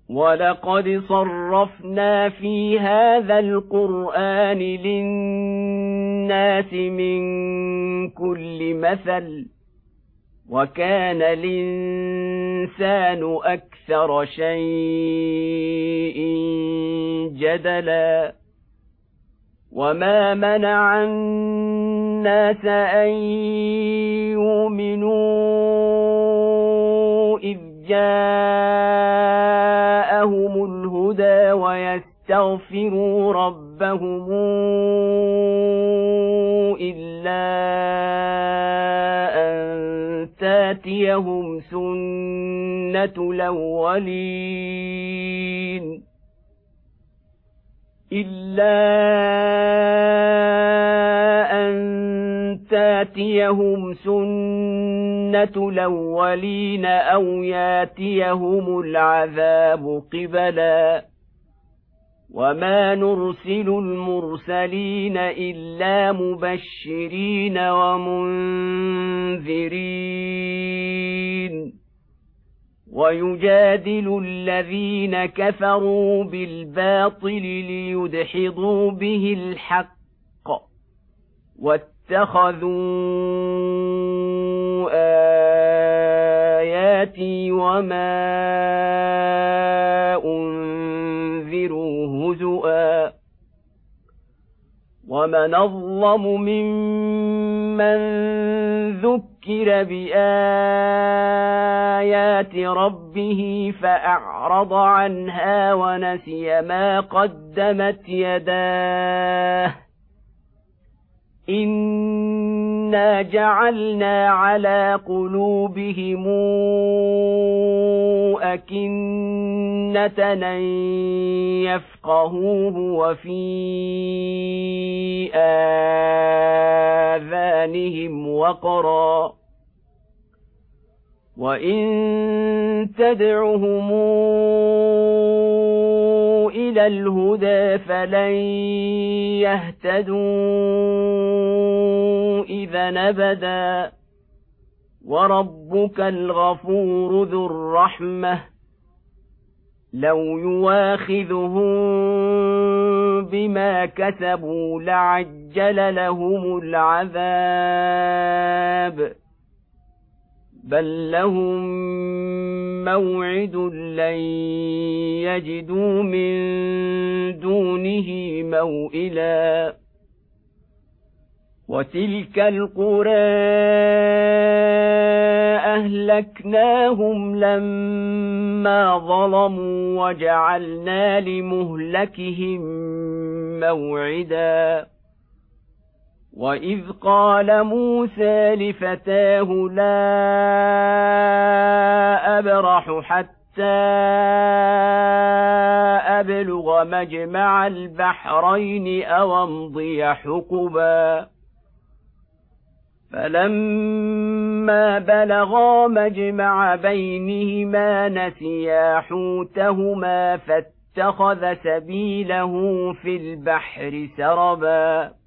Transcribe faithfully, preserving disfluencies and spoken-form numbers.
وَلَقَدْ صَرَّفْنَا فِي هَذَا الْقُرْآنِ لِلنَّاسِ مِنْ كُلِّ مَثَلٍ وَكَانَ الْإِنسَانُ أَكْثَرَ شَيْءٍ جَدَلًا وَمَا مَنَعَ النَّاسَ أَن يُؤْمِنُوا إِذْ جَاءَهُمُ الْهُدَى وَيَسْتَغْفِرُوا رَبَّهُمْ إِلَّا أَن تَأْتِيَهُمْ سُنَّةُ الْأَوَّلِينَ إِلَّا أَن تَأْتِيَهُمْ سُنَّةُ الْأَوَّلِينَ أَوْ يَأْتِيَهُمُ الْعَذَابُ قِبَلًا وَمَا نُرْسِلُ الْمُرْسَلِينَ إِلَّا مُبَشِّرِينَ وَمُنذِرِينَ وَيُجَادِلُ الَّذِينَ كَفَرُوا بِالْبَاطِلِ لِيُدْحِضُوا بِهِ الْحَقَّ وَاتَّخَذُوا آيَاتِي وَمَا أُنذِرُوا هُزُوًا وَمَنْ أَظْلَمُ مِمَّنْ ذُكِّرَ بِآيَاتِ رَبِّهِ فَأَعْرَضَ عَنْهَا وَنَسِيَ مَا قَدَّمَتْ يَدَاهُ إِنَّا جَعَلْنَا عَلَى قُلُوبِهِمْ أَكِنَّةً أَن يَفْقَهُوهُ وَفِي آذَانِهِمْ وَقْرًا وَإِن تَدْعُهُمْ إِلَى الْهُدَى فَلَن يَهْتَدُوا إِذًا أَبَدًا وَرَبُّكَ الْغَفُورُ ذُو الرَّحْمَةِ لَوْ يُؤَاخِذُهُم بِمَا كَسَبُوا لَعَجَّلَ لَهُمُ الْعَذَابَ بَل لَّهُم مَّوْعِدٌ لَّن يَجِدُوا مِن دُونِهِ مَوْئِلًا وَتِلْكَ الْقُرَىٰ أَهْلَكْنَاهُمْ لَمَّا ظَلَمُوا وَجَعَلْنَا لِمُهْلِكِهِم مَّوْعِدًا وَإِذْ قَالَ مُوسَىٰ لِفَتَاهُ لَا أَبْرَحُ حَتَّىٰ أَبْلُغَ مَجْمَعَ الْبَحْرَيْنِ أَوْ أَمْضِيَ حُقُبًا فَلَمَّا بَلَغَا مَجْمَعَ بَيْنِهِمَا نَسِيَا حُوتَهُمَا فَاتَّخَذَ سَبِيلَهُ فِي الْبَحْرِ سَرَبًا